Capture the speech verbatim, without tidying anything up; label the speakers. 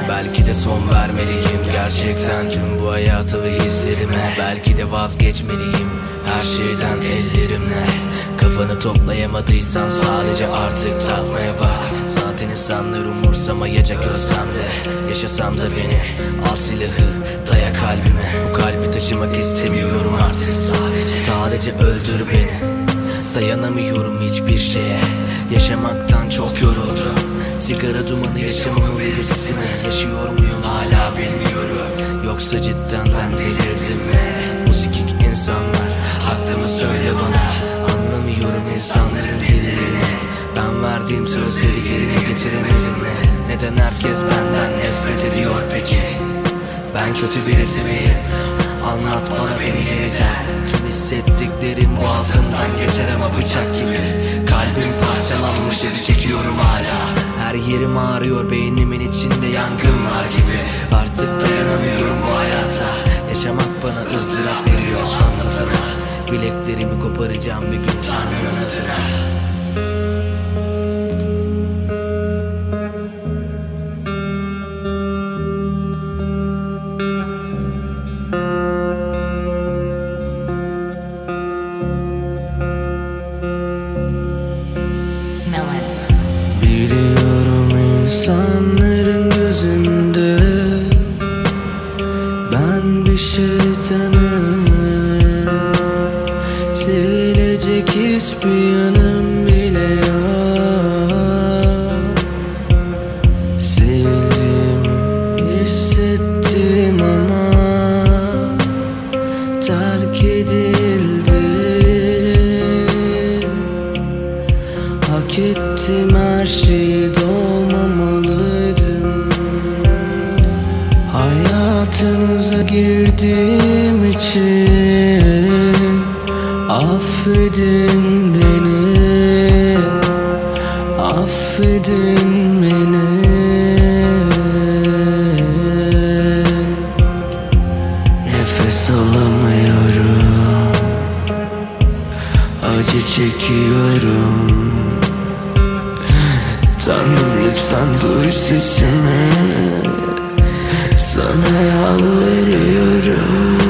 Speaker 1: Belki de son vermeliyim gerçekten tüm bu hayata ve hislerime. Belki de vazgeçmeliyim her şeyden ellerimle. Kafanı toplayamadıysan sadece artık takmaya bak. Zaten insanlar umursamayacak ölsem de. Yaşasam da beni al silahı daya kalbime. Bu kalbi taşımak istemiyorum artık. Sadece öldür beni. Dayanamıyorum hiçbir şeye. Yaşamaktan çok yoruldum. Sigara dumanı yaşamamın belirtisi mi? Yaşıyor muyum hala bilmiyorum. Yoksa cidden ben delirdim mi? Bu sikik insanlar hakkımı söyle bana. Anlamıyorum insanların dillerini. Ben verdiğim sözleri yerine getiremedim mi? Neden herkes benden nefret ediyor peki? Ben kötü birisi miyim? Anlat bana beni yeniden. Tüm hissettiklerim boğazımdan geçer ama bıçak gibi. Kalbim parçalanmış, acı çekiyorum hala. Her yerim ağrıyor, beynimin içinde yangın var gibi. Artık dayanamıyorum bu hayata. Yaşamak bana ızdırap veriyor anlasana. Bileklerimi koparacağım bir gün Tanrı'nın adına.
Speaker 2: Biliyorum insanların gözünde ben bir şeytanım. Sevilecek hiçbir yanım bile yok. Sevildiğimi hissettim ama terk edildim. Hak ettim her şeyi, doğmamalıydım. Hayatınıza girdiğim için affedin beni, affedin beni. Nefes alamıyorum, acı çekiyorum. Tanrım lütfen duy sesimi, sana yalvarıyorum.